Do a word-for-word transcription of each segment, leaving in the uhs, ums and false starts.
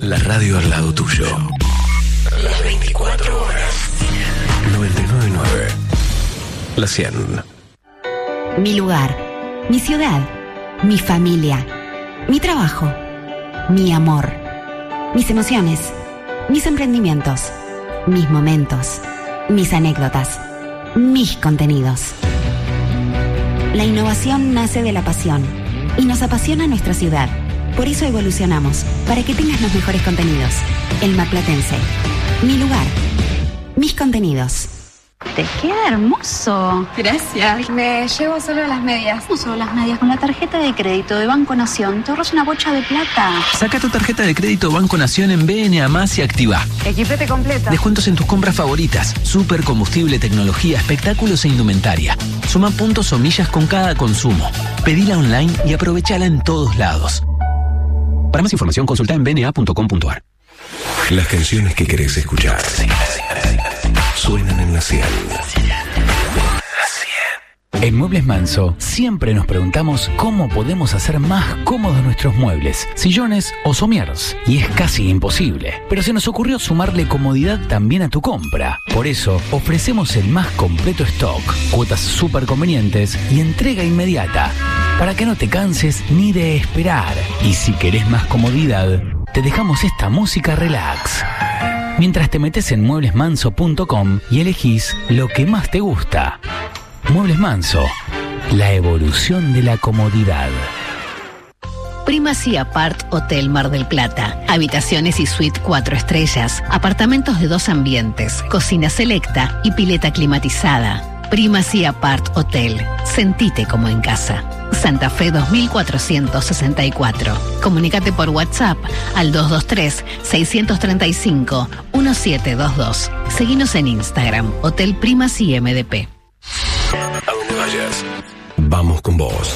La radio al lado tuyo. Las veinticuatro horas. noventa y nueve punto nueve. La cien. Mi lugar, mi ciudad, mi familia, mi trabajo, mi amor, mis emociones, mis emprendimientos, mis momentos, mis anécdotas, mis contenidos. La innovación nace de la pasión y nos apasiona nuestra ciudad. Por eso evolucionamos, para que tengas los mejores contenidos. El Marplatense. Mi lugar. Mis contenidos. Te queda hermoso. Gracias. Me llevo solo las medias. Uso las medias con la tarjeta de crédito de Banco Nación. Te ahorras una bocha de plata. Saca tu tarjeta de crédito Banco Nación en B N A más y activa. Equipete completa. Descuentos en tus compras favoritas. Super combustible, tecnología, espectáculos e indumentaria. Suma puntos o millas con cada consumo. Pedila online y aprovechala en todos lados. Para más información, consulta en b n a punto com punto a r. Las canciones que querés escuchar suenan en la cien. En Muebles Manso siempre nos preguntamos cómo podemos hacer más cómodos nuestros muebles, sillones o sommiers. Y es casi imposible. Pero se nos ocurrió sumarle comodidad también a tu compra. Por eso ofrecemos el más completo stock, cuotas súper convenientes y entrega inmediata. Para que no te canses ni de esperar. Y si querés más comodidad, te dejamos esta música relax. Mientras te metes en muebles manso punto com y elegís lo que más te gusta. Muebles Manso, la evolución de la comodidad. Primacy Apart Hotel Mar del Plata. Habitaciones y suite cuatro estrellas. Apartamentos de dos ambientes. Cocina selecta y pileta climatizada. Primacy Apart Hotel. Sentite como en casa. Santa Fe dos mil cuatrocientos sesenta y cuatro. Comunícate por WhatsApp al dos dos tres, seis tres cinco, uno siete dos dos. Seguinos en Instagram, Hotel Primacy M D P. A donde vayas, vamos con vos.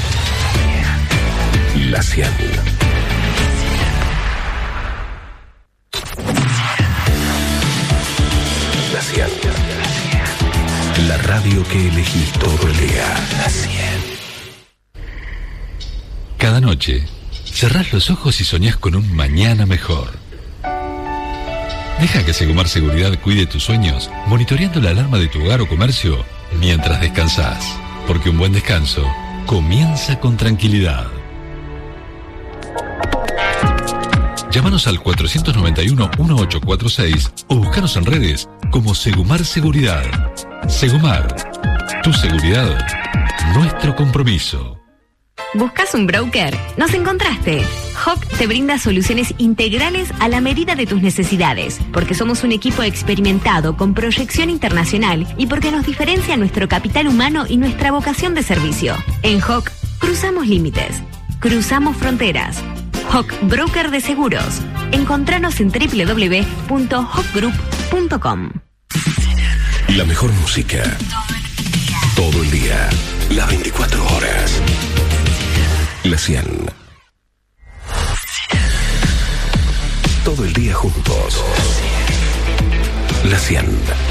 La cien. La cien. La radio que elegís todo el día. La cien. Cada noche, cerrás los ojos y soñás con un mañana mejor. Deja que Segumar Seguridad cuide tus sueños, monitoreando la alarma de tu hogar o comercio mientras descansás. Porque un buen descanso comienza con tranquilidad. Llámanos al cuatro nueve uno, uno ocho cuatro seis o búscanos en redes como Segumar Seguridad. Segumar, tu seguridad, nuestro compromiso. ¿Buscas un broker? ¡Nos encontraste! H O C te brinda soluciones integrales a la medida de tus necesidades, porque somos un equipo experimentado con proyección internacional y porque nos diferencia nuestro capital humano y nuestra vocación de servicio. En H O C cruzamos límites, cruzamos fronteras. H O C Broker de Seguros. Encontranos en doble u doble u doble u punto hoc group punto com. La mejor música. Todo el día. Las veinticuatro horas. La cien. Todo el día juntos. La cien.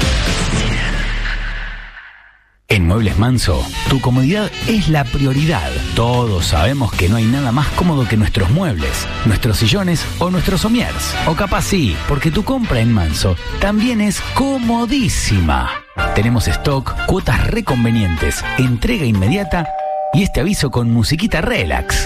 En Muebles Manso, tu comodidad es la prioridad. Todos sabemos que no hay nada más cómodo que nuestros muebles, nuestros sillones o nuestros sommiers. O capaz sí, porque tu compra en Manso también es comodísima. Tenemos stock, cuotas reconvenientes, entrega inmediata y este aviso con musiquita relax.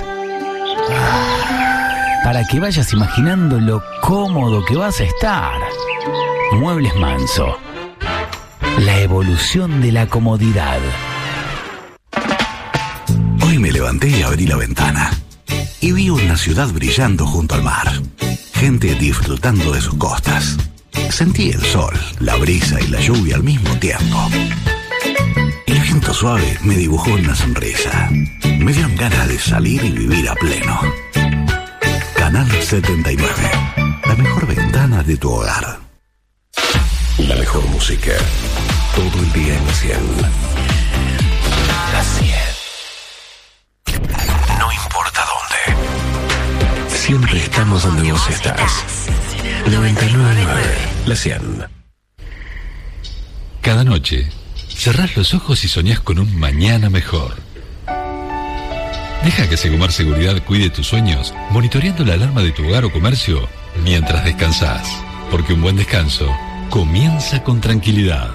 Para que vayas imaginando lo cómodo que vas a estar. Muebles Manso. La evolución de la comodidad. Hoy me levanté y abrí la ventana y vi una ciudad brillando junto al mar. Gente disfrutando de sus costas. Sentí el sol, la brisa y la lluvia al mismo tiempo. El viento suave me dibujó una sonrisa. Me dieron ganas de salir y vivir a pleno. Canal setenta y nueve. La mejor ventana de tu hogar. La mejor música. Todo el día en la cien. La cien. No importa dónde. Siempre estamos donde vos estás. noventa y nueve punto nueve. La cien. Cada noche, cerrás los ojos y soñás con un mañana mejor. Deja que Segumar Seguridad cuide tus sueños, monitoreando la alarma de tu hogar o comercio mientras descansás, porque un buen descanso comienza con tranquilidad.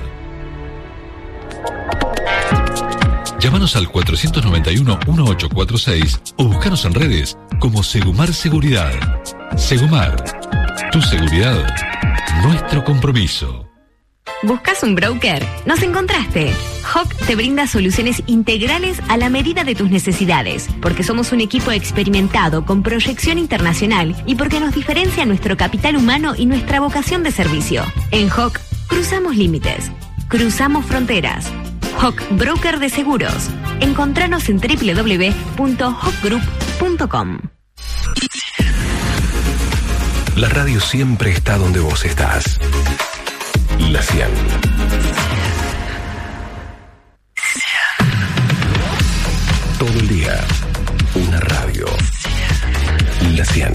Llámanos al cuatro nueve uno, uno ocho cuatro seis o búscanos en redes como Segumar Seguridad. Segumar, tu seguridad, nuestro compromiso. ¿Buscas un broker? ¡Nos encontraste! Hawk te brinda soluciones integrales a la medida de tus necesidades, porque somos un equipo experimentado con proyección internacional y porque nos diferencia nuestro capital humano y nuestra vocación de servicio. En Hawk, cruzamos límites, cruzamos fronteras. Hawk Broker de Seguros. Encontranos en doble u doble u doble u punto hawk group punto com. La radio siempre está donde vos estás. La cien. Todo el día, una radio. La cien.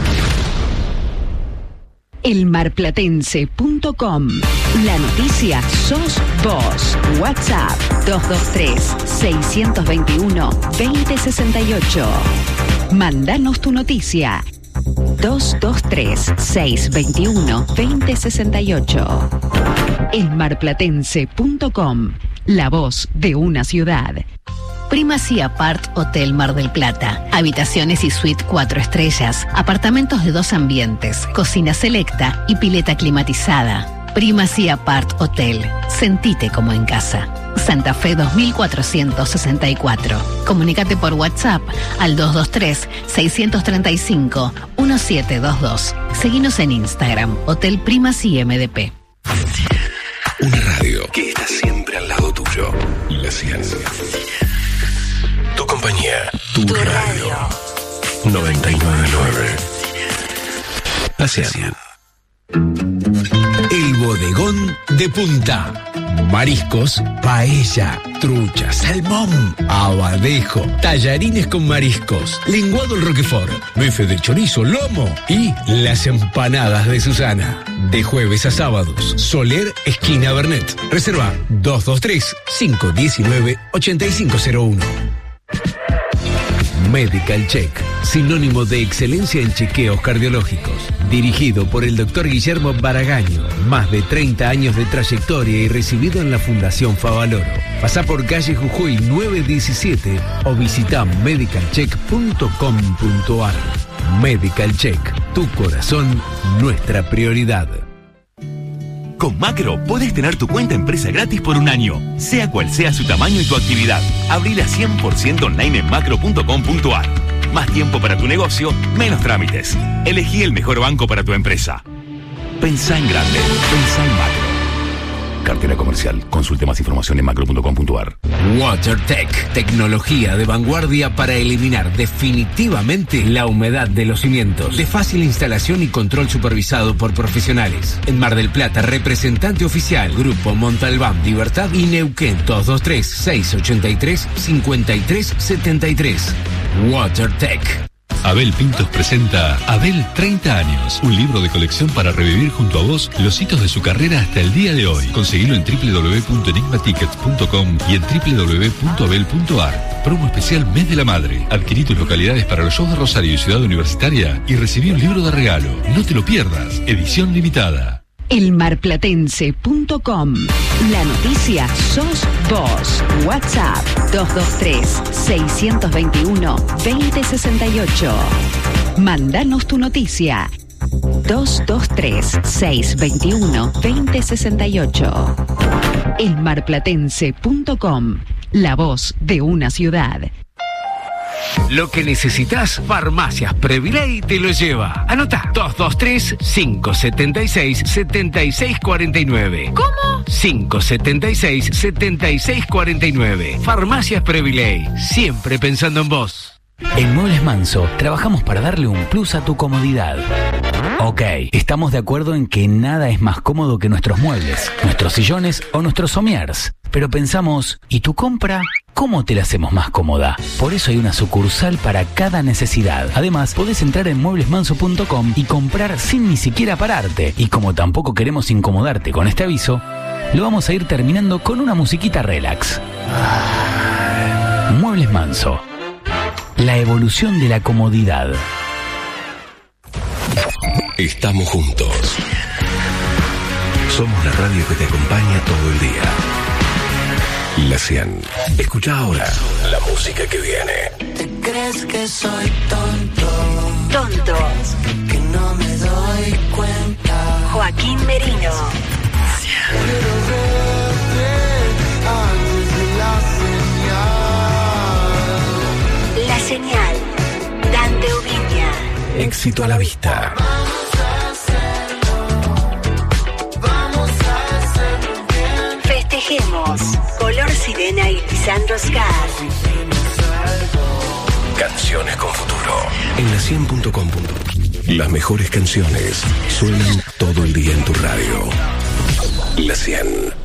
elmarplatense punto com. La noticia sos vos. WhatsApp dos dos tres, seis dos uno, dos cero seis ocho. Mandanos tu noticia. dos dos tres, seis dos uno, dos cero seis ocho. elmarplatense punto com. La voz de una ciudad. Primacy Apart Hotel Mar del Plata. Habitaciones y suite cuatro estrellas, apartamentos de dos ambientes, cocina selecta y pileta climatizada. Primacy Apart Hotel. Sentite como en casa. Santa Fe dos mil cuatrocientos sesenta y cuatro. Comunícate por WhatsApp al dos dos tres, seis tres cinco, uno siete dos dos. Seguinos en Instagram, Hotel Primacy M D P. Una radio que está siempre al lado tuyo. La cien. Tu compañía, tu, tu radio. radio. noventa y nueve punto nueve. La cien. El bodegón de Punta. Mariscos, paella, trucha, salmón, abadejo, tallarines con mariscos, lenguado al roquefort, bife de chorizo, lomo y las empanadas de Susana. De jueves a sábados, Soler, esquina Bernet. Reserva dos dos tres, cinco uno nueve, ocho cinco cero uno. Medical Check, sinónimo de excelencia en chequeos cardiológicos. Dirigido por el doctor Guillermo Baragaño. Más de treinta años de trayectoria y recibido en la Fundación Favaloro. Pasá por calle Jujuy nueve diecisiete o visita medical check punto com punto ar. Medical Check, tu corazón, nuestra prioridad. Con Macro podés tener tu cuenta empresa gratis por un año, sea cual sea su tamaño y tu actividad. Abrila cien por ciento online en macro punto com punto ar. Más tiempo para tu negocio, menos trámites. Elegí el mejor banco para tu empresa. Pensá en grande. Pensá en Macro. Cartera comercial. Consulte más información en macro punto com punto ar. WaterTech, tecnología de vanguardia para eliminar definitivamente la humedad de los cimientos. De fácil instalación y control supervisado por profesionales. En Mar del Plata, representante oficial, Grupo Montalbán, Libertad y Neuquén. dos dos tres, seis ocho tres, cinco tres siete tres. WaterTech. Abel Pintos presenta Abel treinta años, un libro de colección para revivir junto a vos los hitos de su carrera hasta el día de hoy. Conseguilo en doble u doble u doble u punto enigma tickets punto com y en doble u doble u doble u punto abel punto ar. Promo especial Mes de la Madre. Adquirí tus localidades para los shows de Rosario y Ciudad Universitaria y recibí un libro de regalo. No te lo pierdas. Edición limitada. elmarplatense punto com. La noticia sos vos. WhatsApp dos dos tres, seis dos uno, dos cero seis ocho. Mandanos tu noticia. dos dos tres, seis dos uno, dos cero seis ocho. elmarplatense punto com. La voz de una ciudad. Lo que necesitas, Farmacias Previley te lo lleva. Anota, dos dos tres, cinco siete seis, siete seis cuatro nueve. ¿Cómo? cinco siete seis, siete seis cuatro nueve. Farmacias Previley, siempre pensando en vos. En Muebles Manso, trabajamos para darle un plus a tu comodidad. Ok, estamos de acuerdo en que nada es más cómodo que nuestros muebles, nuestros sillones o nuestros somiers. Pero pensamos, ¿y tu compra? ¿Cómo te la hacemos más cómoda? Por eso hay una sucursal para cada necesidad. Además, podés entrar en muebles manso punto com y comprar sin ni siquiera pararte. Y como tampoco queremos incomodarte con este aviso, lo vamos a ir terminando con una musiquita relax. Muebles Manso. La evolución de la comodidad. Estamos juntos. Somos la radio que te acompaña todo el día. La cien. Escucha ahora la música que viene. ¿Te crees que soy tonto? Tonto. Que no me doy cuenta. Joaquín Merino. Quiero verte antes de la señal. La señal. Dante Ubiña. Éxito a la vista. Festejemos. Color Sirena y Lisandro Scar. Canciones con futuro. En la cien punto com. Las mejores canciones suenan todo el día en tu radio. La cien.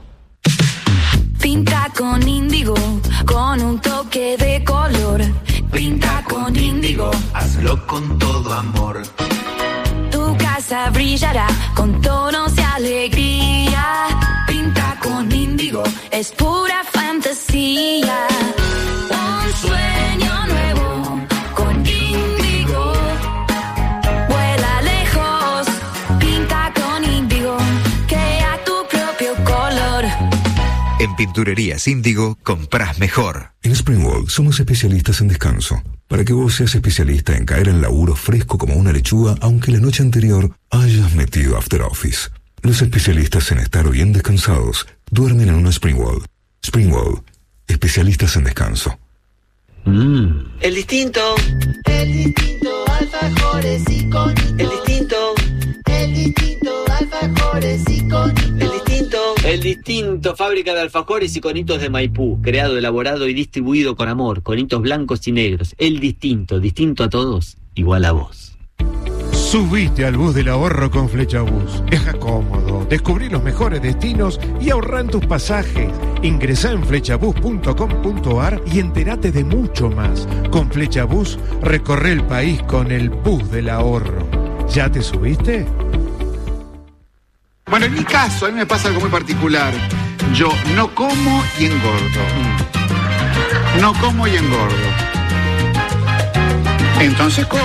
Pinta con índigo, con un toque de color. Pinta con índigo, hazlo con todo amor. Tu casa brillará con tonos de alegría. Pinta con índigo, es pura fantasía. Un sueño nuevo con índigo. Vuela lejos, pinta con índigo. Crea tu propio color. En Pinturerías Índigo, comprás mejor. En Springwall somos especialistas en descanso. Para que vos seas especialista en caer al laburo fresco como una lechuga, aunque la noche anterior hayas metido after office. Los especialistas en estar bien descansados duermen en una Springwall. Springwall, especialistas en descanso. Mm. El distinto. El distinto, alfajores y conitos. El distinto. El distinto, alfajores y conitos. El distinto. El distinto, fábrica de alfajores y conitos de Maipú, creado, elaborado y distribuido con amor, conitos blancos y negros. El distinto, distinto a todos, igual a vos. Subite al bus del ahorro con Flechabús. Viaja cómodo, descubrí los mejores destinos y ahorra en tus pasajes. Ingresá en flechabús punto com punto ar y entérate de mucho más. Con Flechabús, recorre el país con el bus del ahorro. ¿Ya te subiste? Bueno, en mi caso, a mí me pasa algo muy particular. Yo no como y engordo. No como y engordo. Entonces, ¿cómo?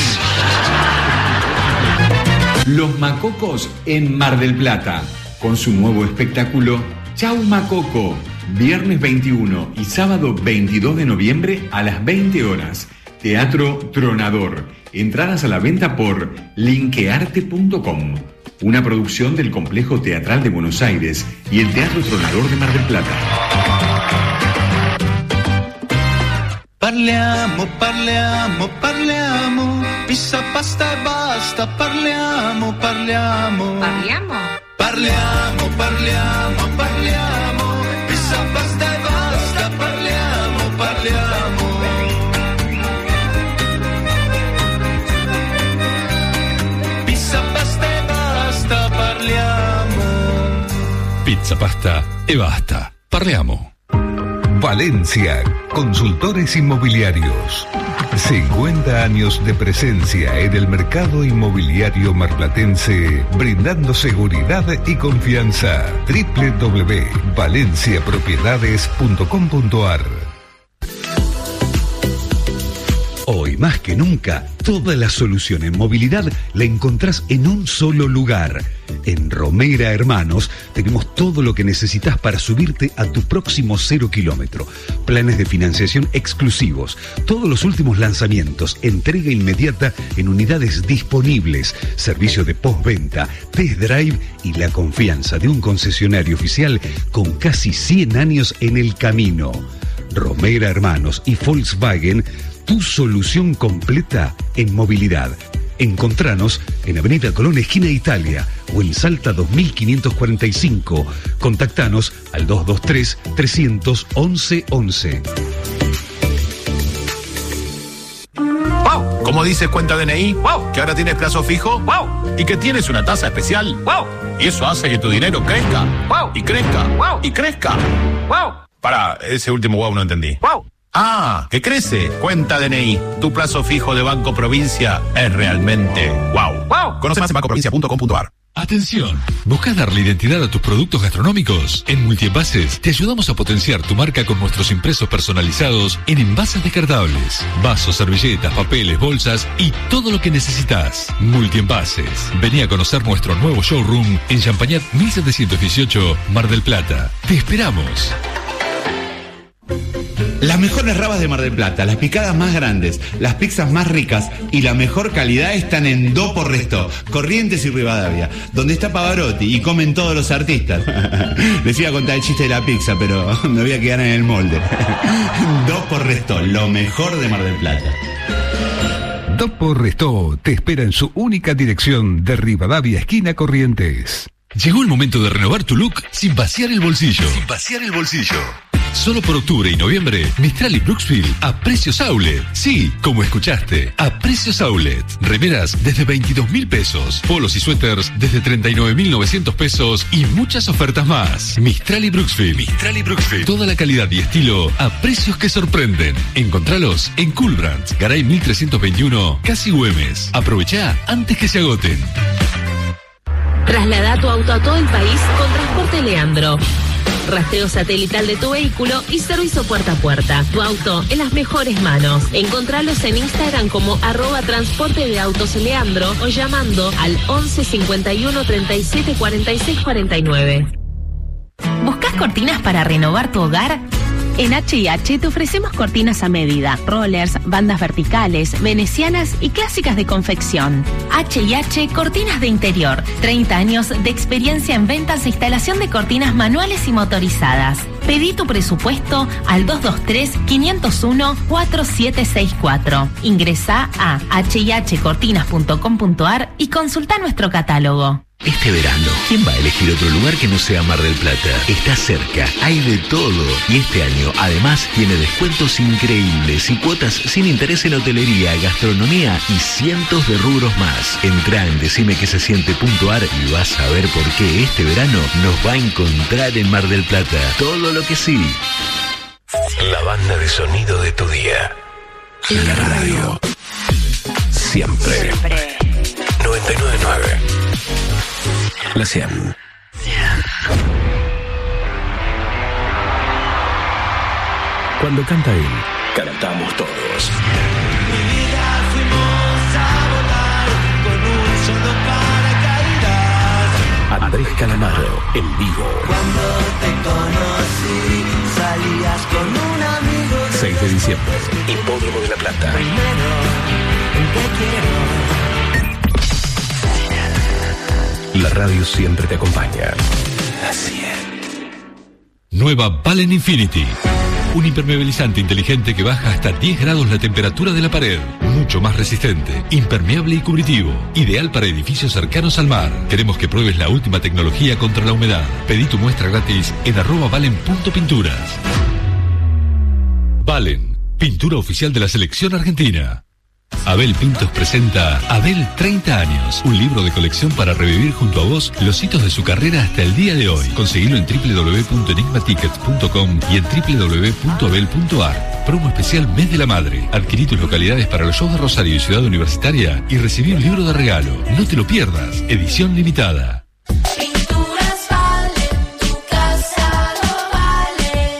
Los Macocos en Mar del Plata, con su nuevo espectáculo Chau Macoco, viernes veintiuno y sábado veintidós de noviembre a las veinte horas. Teatro Tronador. Entradas a la venta por linkearte punto com. Una producción del Complejo Teatral de Buenos Aires y el Teatro Tronador de Mar del Plata. Parliamo, parliamo, parliamo. Pizza, pasta e basta. Parliamo, parliamo. ¿Parliamo? Parliamo, parliamo, parliamo. Pizza, pasta e basta. Parliamo, parliamo. Pizza, pasta e basta. Parliamo. Pizza, pasta e basta. Parliamo. Valencia, consultores inmobiliarios. cincuenta años de presencia en el mercado inmobiliario marplatense, brindando seguridad y confianza. doble u doble u doble u punto valencia propiedades punto com punto ar. Hoy más que nunca, toda la solución en movilidad la encontrás en un solo lugar. En Romera Hermanos tenemos todo lo que necesitas para subirte a tu próximo cero kilómetro. Planes de financiación exclusivos, todos los últimos lanzamientos, entrega inmediata en unidades disponibles, servicio de postventa, test drive y la confianza de un concesionario oficial con casi cien años en el camino. Romera Hermanos y Volkswagen, tu solución completa en movilidad. Encontranos en Avenida Colón, esquina Italia, o en Salta dos mil quinientos cuarenta y cinco. Contactanos al dos dos tres, tres once, once. ¡Wow! ¿Cómo dices cuenta D N I? ¡Wow! ¿Que ahora tienes plazo fijo? ¡Wow! ¿Y que tienes una tasa especial? ¡Wow! Y eso hace que tu dinero crezca. ¡Wow! Y crezca. ¡Wow! Y crezca. ¡Wow! Para, ese último wow no entendí. ¡Wow! Ah, que crece. Cuenta D N I. Tu plazo fijo de Banco Provincia es realmente wow. Wow. Conoce más en banco provincia punto com punto ar. Atención, ¿buscas darle identidad a tus productos gastronómicos? En Multienvases te ayudamos a potenciar tu marca con nuestros impresos personalizados en envases descartables, vasos, servilletas, papeles, bolsas y todo lo que necesitas. Multienvases. Vení a conocer nuestro nuevo showroom en Champañat mil setecientos dieciocho, Mar del Plata. Te esperamos. Las mejores rabas de Mar del Plata, las picadas más grandes, las pizzas más ricas y la mejor calidad están en Do por Resto, Corrientes y Rivadavia, donde está Pavarotti y comen todos los artistas. Les iba a contar el chiste de la pizza, pero me voy a quedar en el molde. Do por Resto, lo mejor de Mar del Plata. Do por Resto te espera en su única dirección de Rivadavia, esquina Corrientes. Llegó el momento de renovar tu look sin vaciar el bolsillo. Sin vaciar el bolsillo. Solo por octubre y noviembre, Mistral y Brooksville a precios outlet. Sí, como escuchaste, a precios outlet. Remeras desde veintidós mil pesos, polos y suéteres desde treinta y nueve mil novecientos pesos y muchas ofertas más. Mistral y Brooksville. Mistral y Brooksville. Toda la calidad y estilo a precios que sorprenden. Encontralos en Cool Brands, Garay mil trescientos veintiuno, Casi Güemes. Aprovechá antes que se agoten. Traslada tu auto a todo el país con Transporte Leandro. Rastreo satelital de tu vehículo y servicio puerta a puerta. Tu auto en las mejores manos. Encontralos en Instagram como arroba transporte de autos Leandro o llamando al once cincuenta y uno treinta y siete cuarenta y seis cuarenta y nueve. ¿Buscas cortinas para renovar tu hogar? En H y H te ofrecemos cortinas a medida, rollers, bandas verticales, venecianas y clásicas de confección. H y H Cortinas de Interior. treinta años de experiencia en ventas e instalación de cortinas manuales y motorizadas. Pedí tu presupuesto al dos dos tres, cinco cero uno, cuatro siete seis cuatro. Ingresá a h y h cortinas punto com punto a r y consulta nuestro catálogo. Este verano, ¿quién va a elegir otro lugar que no sea Mar del Plata? Está cerca, hay de todo. Y este año, además, tiene descuentos increíbles y cuotas sin interés en hotelería, gastronomía y cientos de rubros más. Entrá en decime que se siente punto a r y vas a ver por qué este verano nos va a encontrar en Mar del Plata. Todo lo que sí. La banda de sonido de tu día. La radio. Siempre. Siempre. noventa y nueve punto nueve. La cien. Cuando canta él, cantamos todos. Mi vida fuimos a volar con un solo paracaídas. Andrés Calamaro, en vivo. Cuando te conocí, salías con un amigo. seis de diciembre, Hipódromo de la Plata. Primero, te quiero. La radio siempre te acompaña. La cien. Nueva Valen Infinity. Un impermeabilizante inteligente que baja hasta diez grados la temperatura de la pared. Mucho más resistente, impermeable y cubritivo. Ideal para edificios cercanos al mar. Queremos que pruebes la última tecnología contra la humedad. Pedí tu muestra gratis en arroba valen.pinturas. Valen, pintura oficial de la selección argentina. Abel Pintos presenta Abel treinta años, un libro de colección para revivir junto a vos los hitos de su carrera hasta el día de hoy. Conseguilo en doble u doble u doble u punto enigma tickets punto com y en doble u doble u doble u punto abel punto a r. Promo especial Mes de la Madre. Adquirí tus localidades para los shows de Rosario y Ciudad Universitaria y recibí un libro de regalo. No te lo pierdas. Edición limitada. Pinturas Valen, tu casa lo vale.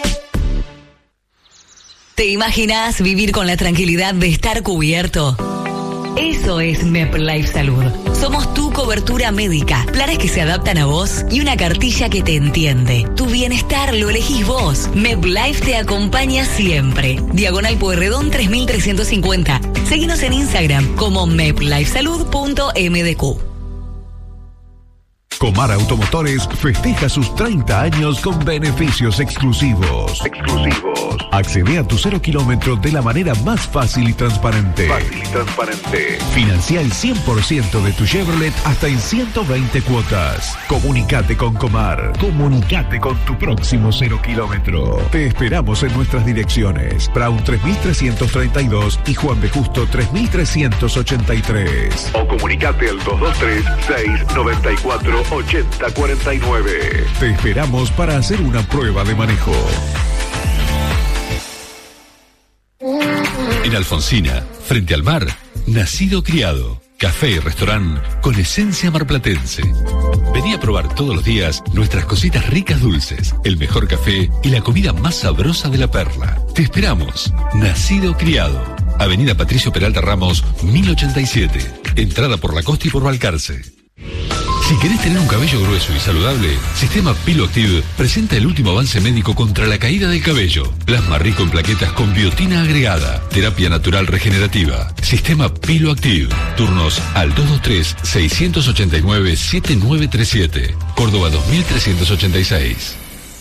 ¿Te imaginas vivir con la tranquilidad de estar cubierto? Eso es MedLife Salud. Somos tu cobertura médica, planes que se adaptan a vos y una cartilla que te entiende. Tu bienestar lo elegís vos. MedLife te acompaña siempre. Diagonal Pueyrredón tres mil trescientos cincuenta. Seguinos en Instagram como medlifesalud punto m d q. Comar Automotores festeja sus treinta años con beneficios exclusivos. Exclusivos. Accede a tu cero kilómetro de la manera más fácil y transparente. Fácil y transparente. Financia el cien por ciento de tu Chevrolet hasta en ciento veinte cuotas. Comunicate con Comar. Comunicate con tu próximo cero kilómetro. Te esperamos en nuestras direcciones. Brown tres mil trescientos treinta y dos y Juan B. Justo tres mil trescientos ochenta y tres. O comunicate al dos dos tres, seis nueve cuatro, ocho cero cuatro nueve. Te esperamos para hacer una prueba de manejo. En Alfonsina, frente al mar, nacido criado. café y restaurante con esencia marplatense. Vení a probar todos los días nuestras cositas ricas dulces, el mejor café y la comida más sabrosa de la Perla. Te esperamos. Nacido criado. Avenida Patricio Peralta Ramos, mil ochenta y siete. Entrada por La Costa y por Balcarce. Si querés tener un cabello grueso y saludable, Sistema Piloactive presenta el último avance médico contra la caída del cabello. Plasma rico en plaquetas con biotina agregada. Terapia natural regenerativa. Sistema Piloactive. Turnos al dos dos tres, seis ocho nueve, siete nueve tres siete. Córdoba dos mil trescientos ochenta y seis.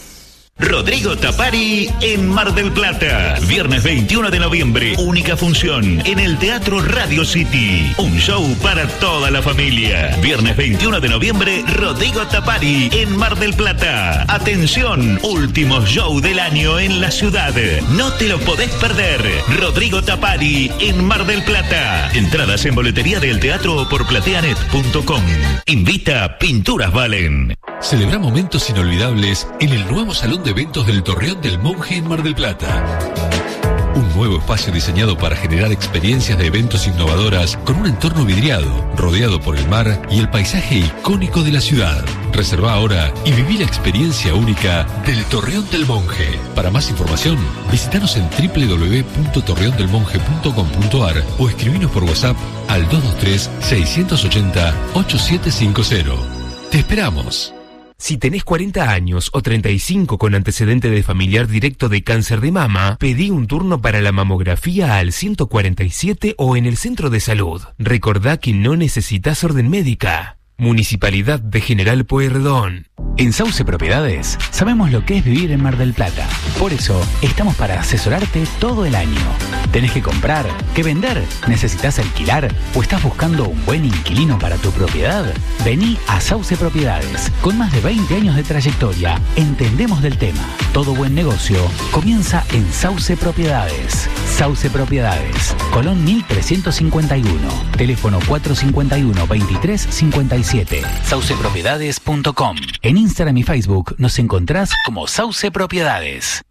Rodrigo Tapari en Mar del Plata. Viernes veintiuno de noviembre, única función en el Teatro Radio City. Un show para toda la familia. Viernes veintiuno de noviembre, Rodrigo Tapari en Mar del Plata. Atención, último show del año en la ciudad. No te lo podés perder. Rodrigo Tapari en Mar del Plata. Entradas en boletería del teatro o por plateanet punto com. Invita Pinturas Valen. Celebra momentos inolvidables en el nuevo Salón de Eventos del Torreón del Monje en Mar del Plata. Un nuevo espacio diseñado para generar experiencias de eventos innovadoras con un entorno vidriado, rodeado por el mar y el paisaje icónico de la ciudad. Reserva ahora y viví la experiencia única del Torreón del Monje. Para más información, visitanos en doble u doble u doble u punto torreón del monje punto com punto a r o escribinos por WhatsApp al dos dos tres, seis ocho cero, ocho siete cinco cero. Te esperamos. Si tenés cuarenta años o treinta y cinco con antecedente de familiar directo de cáncer de mama, pedí un turno para la mamografía al ciento cuarenta y siete o en el centro de salud. Recordá que no necesitas orden médica. Municipalidad de General Pueyrredón. En Sauce Propiedades sabemos lo que es vivir en Mar del Plata. Por eso estamos para asesorarte todo el año. ¿Tenés que comprar? ¿Que vender? ¿Necesitas alquilar? ¿O estás buscando un buen inquilino para tu propiedad? Vení a Sauce Propiedades. Con más de veinte años de trayectoria, entendemos del tema. Todo buen negocio comienza en Sauce Propiedades. Sauce Propiedades. Colón mil trescientos cincuenta y uno. Teléfono cuatro cinco uno, veintitrés cincuenta y siete. sauce propiedades punto com. En Instagram y Facebook nos encontrás como Sauce Propiedades.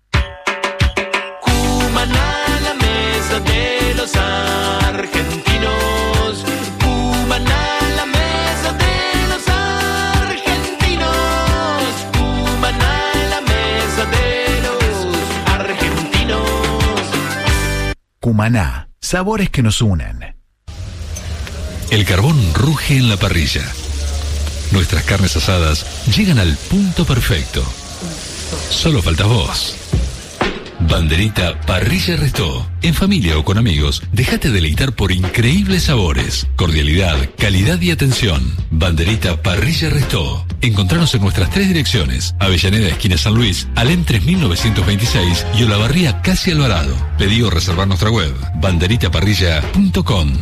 Cumaná, la mesa de los argentinos. Cumaná, la mesa de los argentinos. Cumaná, la mesa de los argentinos. Cumaná, sabores que nos unen. El carbón ruge en la parrilla. Nuestras carnes asadas llegan al punto perfecto. Solo faltas vos. Banderita Parrilla Restó. En familia o con amigos, déjate deleitar por increíbles sabores, cordialidad, calidad y atención. Banderita Parrilla Restó. Encontranos en nuestras tres direcciones: Avellaneda, esquina San Luis, Alem tres mil novecientos veintiséis y Olavarría, casi Alvarado. Pedí o reservar nuestra web, banderita parrilla punto com.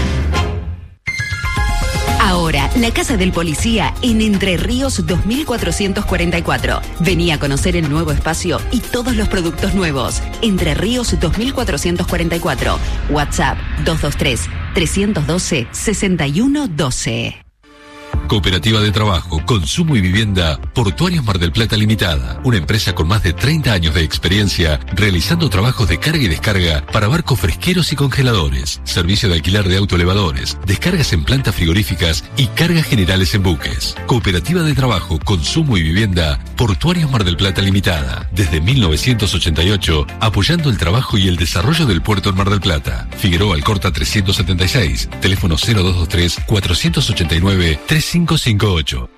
Ahora, la Casa del Policía en Entre Ríos dos mil cuatrocientos cuarenta y cuatro. Vení a conocer el nuevo espacio y todos los productos nuevos. Entre Ríos dos mil cuatrocientos cuarenta y cuatro. WhatsApp dos dos tres, tres uno dos, seis uno uno dos. Cooperativa de Trabajo, Consumo y Vivienda, Portuarios Mar del Plata Limitada. Una empresa con más de treinta años de experiencia realizando trabajos de carga y descarga para barcos fresqueros y congeladores. Servicio de alquiler de autoelevadores, descargas en plantas frigoríficas y cargas generales en buques. Cooperativa de Trabajo, Consumo y Vivienda, Portuarios Mar del Plata Limitada. Desde mil novecientos ochenta y ocho, apoyando el trabajo y el desarrollo del puerto en Mar del Plata. Figueroa Alcorta trescientos setenta y seis. Teléfono cero dos dos tres, cuatro ocho nueve, tres cinco cinco ocho.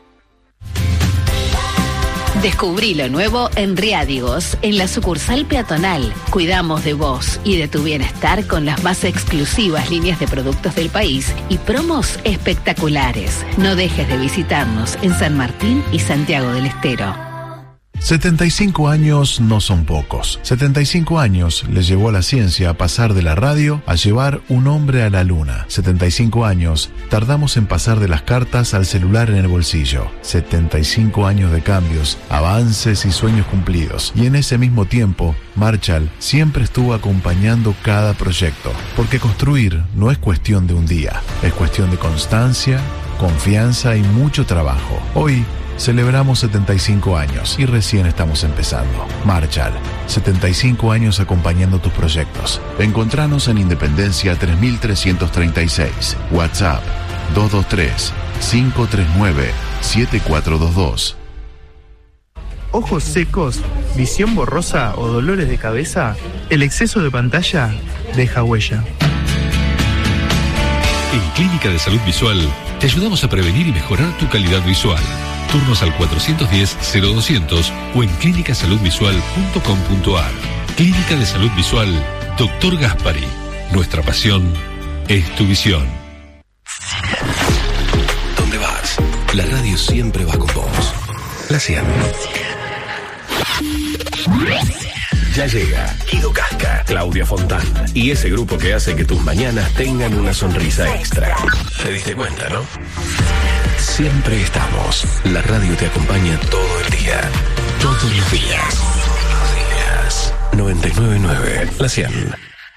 Descubrí lo nuevo en Riádigos, en la sucursal peatonal. Cuidamos de vos y de tu bienestar con las más exclusivas líneas de productos del país y promos espectaculares. No dejes de visitarnos en San Martín y Santiago del Estero. setenta y cinco años no son pocos. setenta y cinco años les llevó a la ciencia a pasar de la radio a llevar un hombre a la luna. setenta y cinco años tardamos en pasar de las cartas al celular en el bolsillo. setenta y cinco años de cambios, avances y sueños cumplidos. Y en ese mismo tiempo, Marshall siempre estuvo acompañando cada proyecto. Porque construir no es cuestión de un día, es cuestión de constancia, confianza y mucho trabajo. Hoy celebramos setenta y cinco años y recién estamos empezando. Marshall, setenta y cinco años acompañando tus proyectos. Encontranos en Independencia tres mil trescientos treinta y seis. WhatsApp dos dos tres, cinco tres nueve, siete cuatro dos dos. Ojos secos, visión borrosa o dolores de cabeza, el exceso de pantalla deja huella. En Clínica de Salud Visual te ayudamos a prevenir y mejorar tu calidad visual. Turnos al cuatrocientos diez, cero doscientos o en clínica salud visual punto com punto a r. Clínica de Salud Visual, doctor Gaspari. Nuestra pasión es tu visión. ¿Dónde vas? La radio siempre va con vos. La cien. Ya llega Guido Casca, Claudia Fontán y ese grupo que hace que tus mañanas tengan una sonrisa extra. ¿Te diste cuenta, no? Siempre estamos. La radio te acompaña todo el día. Todos los días. Todos los días. noventa y nueve punto nueve. La cien.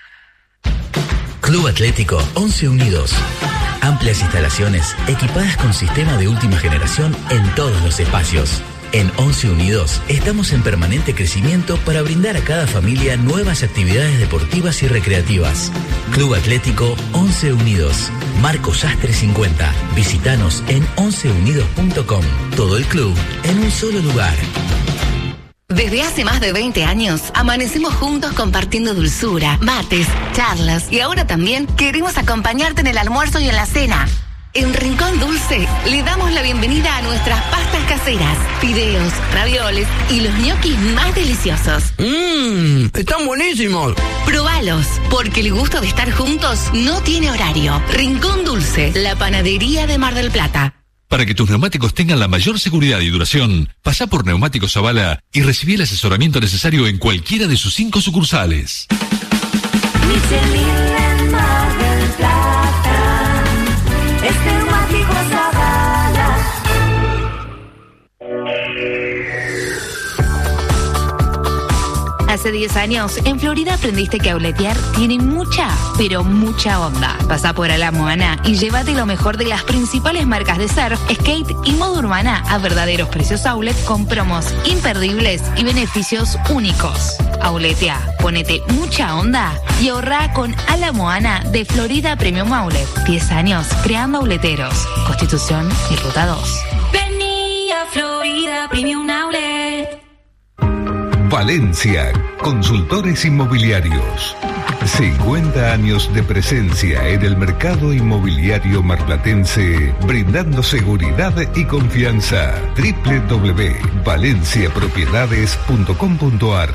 Club Atlético once Unidos. Amplias instalaciones equipadas con sistema de última generación en todos los espacios. En once Unidos estamos en permanente crecimiento para brindar a cada familia nuevas actividades deportivas y recreativas. Club Atlético once Unidos. Marco Sastre cincuenta. Visítanos en once unidos punto com. Todo el club en un solo lugar. Desde hace más de veinte años, amanecemos juntos compartiendo dulzura, mates, charlas y ahora también queremos acompañarte en el almuerzo y en la cena. En Rincón Dulce le damos la bienvenida a nuestras pastas caseras, fideos, ravioles y los ñoquis más deliciosos. Mmm, están buenísimos. Probalos, porque el gusto de estar juntos no tiene horario. Rincón Dulce, la panadería de Mar del Plata. Para que tus neumáticos tengan la mayor seguridad y duración, pasá por Neumáticos Zavala y recibí el asesoramiento necesario en cualquiera de sus cinco sucursales. Michelin en Mar del Plata, es Neumáticos Zavala. Hace diez años, en Florida aprendiste que auletear tiene mucha, pero mucha onda. Pasá por Alamo Ana y llévate lo mejor de las principales marcas de surf, skate y moda urbana a verdaderos precios outlet con promos imperdibles y beneficios únicos. Auletea, ponete mucha onda y ahorra con Alamo Ana de Florida Premium Outlet. diez años creando auleteros. Constitución y Ruta dos. Vení a Florida Premium Outlet. Valencia, consultores inmobiliarios. cincuenta años de presencia en el mercado inmobiliario marplatense, brindando seguridad y confianza. doble u doble u doble u punto valencia propiedades punto com punto a r.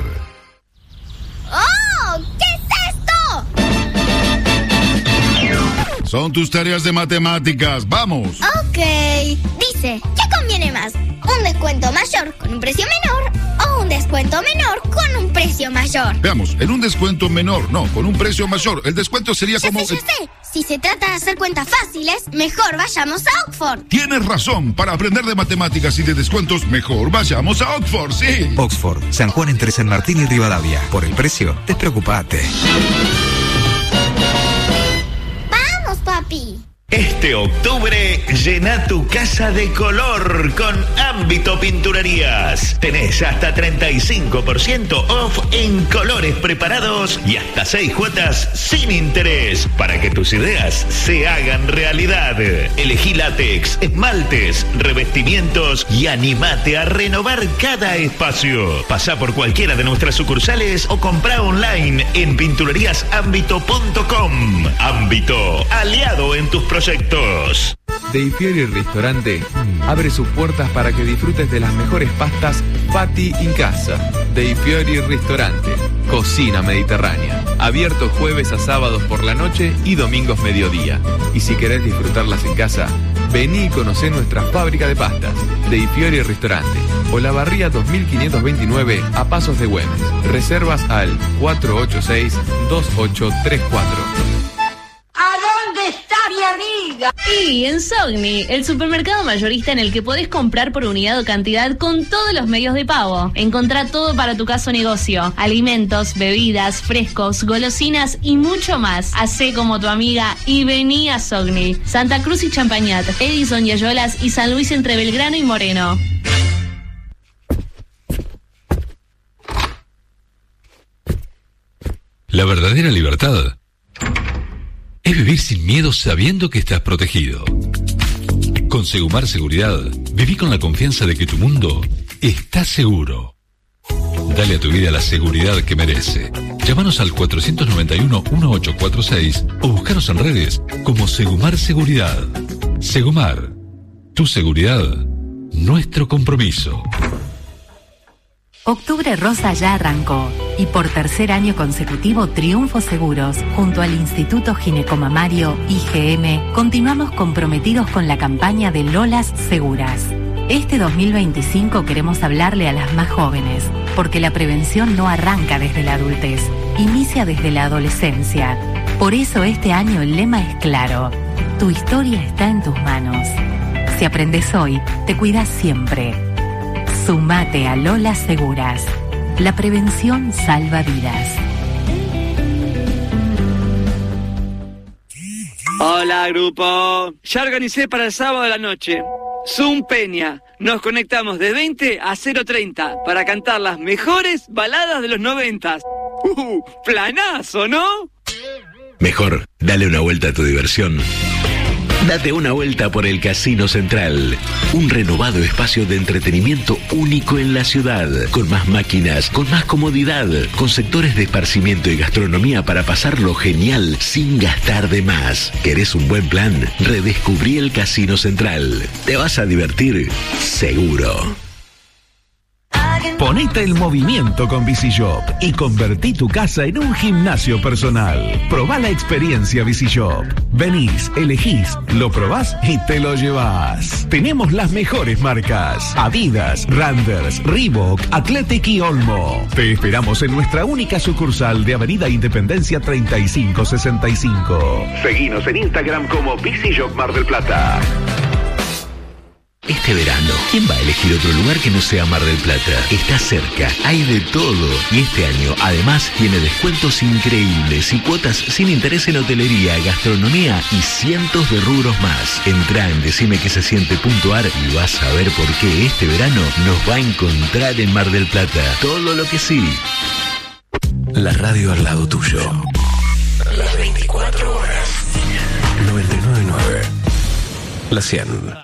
¡Oh! ¿Qué es esto? Son tus tareas de matemáticas. ¡Vamos! Ok. Dice, ¿qué conviene más? ¿Un descuento mayor con un precio menor o un descuento menor con un precio mayor? Veamos, en un descuento menor, no, con un precio mayor. El descuento sería Ya como... sé, ya sé. Si se trata de hacer cuentas fáciles, mejor vayamos a Oxford. Tienes razón. Para aprender de matemáticas y de descuentos, mejor vayamos a Oxford, sí. Oxford, San Juan entre San Martín y Rivadavia. Por el precio, despreocupate. ¡Vamos, papi! Este octubre, llena tu casa de color con Ámbito Pinturerías. Tenés hasta treinta y cinco por ciento off en colores preparados y hasta seis cuotas sin interés para que tus ideas se hagan realidad. Elegí látex, esmaltes, revestimientos y animate a renovar cada espacio. Pasá por cualquiera de nuestras sucursales o comprá online en pinturerías ámbito punto com. Ámbito, aliado en tus proyectos. Dei Fiori Restaurante abre sus puertas para que disfrutes de las mejores pastas Fatti in casa. Dei Fiori Restaurante, cocina mediterránea. Abierto jueves a sábados por la noche y domingos mediodía. Y si querés disfrutarlas en casa, vení y conocé nuestra fábrica de pastas. Dei Fiori Restaurante, Olavarría dos mil quinientos veintinueve a Pasos de Güemes. Reservas al cuatro ocho seis, dos ocho tres cuatro. ¿A dónde está mi amiga? Y en Sogni, el supermercado mayorista en el que podés comprar por unidad o cantidad con todos los medios de pago. Encontrá todo para tu caso o negocio. Alimentos, bebidas, frescos, golosinas y mucho más. Hacé como tu amiga y vení a Sogni. Santa Cruz y Champañat, Edison y Ayolas y San Luis entre Belgrano y Moreno. La verdadera libertad es vivir sin miedo sabiendo que estás protegido. Con Segumar Seguridad, viví con la confianza de que tu mundo está seguro. Dale a tu vida la seguridad que merece. Llámanos al cuatro nueve uno, uno ocho cuatro seis o búscanos en redes como Segumar Seguridad. Segumar, tu seguridad, nuestro compromiso. Octubre Rosa ya arrancó y por tercer año consecutivo Triunfo Seguros, junto al Instituto Ginecomamario I G M, continuamos comprometidos con la campaña de Lolas Seguras. Este dos mil veinticinco queremos hablarle a las más jóvenes, porque la prevención no arranca desde la adultez, inicia desde la adolescencia. Por eso este año el lema es claro: tu historia está en tus manos. Si aprendes hoy, te cuidas siempre. Sumate a Lolas Seguras. La prevención salva vidas. Hola, grupo. Ya organicé para el sábado de la noche. Zoom Peña. Nos conectamos de veinte a cero treinta para cantar las mejores baladas de los noventas. Uh, planazo, ¿no? Mejor, dale una vuelta a tu diversión. Date una vuelta por el Casino Central. Un renovado espacio de entretenimiento único en la ciudad. Con más máquinas, con más comodidad. Con sectores de esparcimiento y gastronomía para pasarlo genial sin gastar de más. ¿Querés un buen plan? Redescubrí el Casino Central. Te vas a divertir, seguro. Ponete el movimiento con VisiShop y convertí tu casa en un gimnasio personal. Probá la experiencia VisiShop. Venís, elegís, lo probás y te lo llevás. Tenemos las mejores marcas: Adidas, Randers, Reebok, Athletic y Olmo. Te esperamos en nuestra única sucursal de Avenida Independencia treinta y cinco sesenta y cinco. Seguinos en Instagram como VisiShop Mar del Plata. Este verano, ¿quién va a elegir otro lugar que no sea Mar del Plata? Está cerca, hay de todo. Y este año, además, tiene descuentos increíbles y cuotas sin interés en hotelería, gastronomía y cientos de rubros más. Entrá en decime que se siente punto ar y vas a ver por qué este verano nos va a encontrar en Mar del Plata. Todo lo que sí. La radio al lado tuyo. Las veinticuatro horas. noventa y nueve punto nueve. La cien.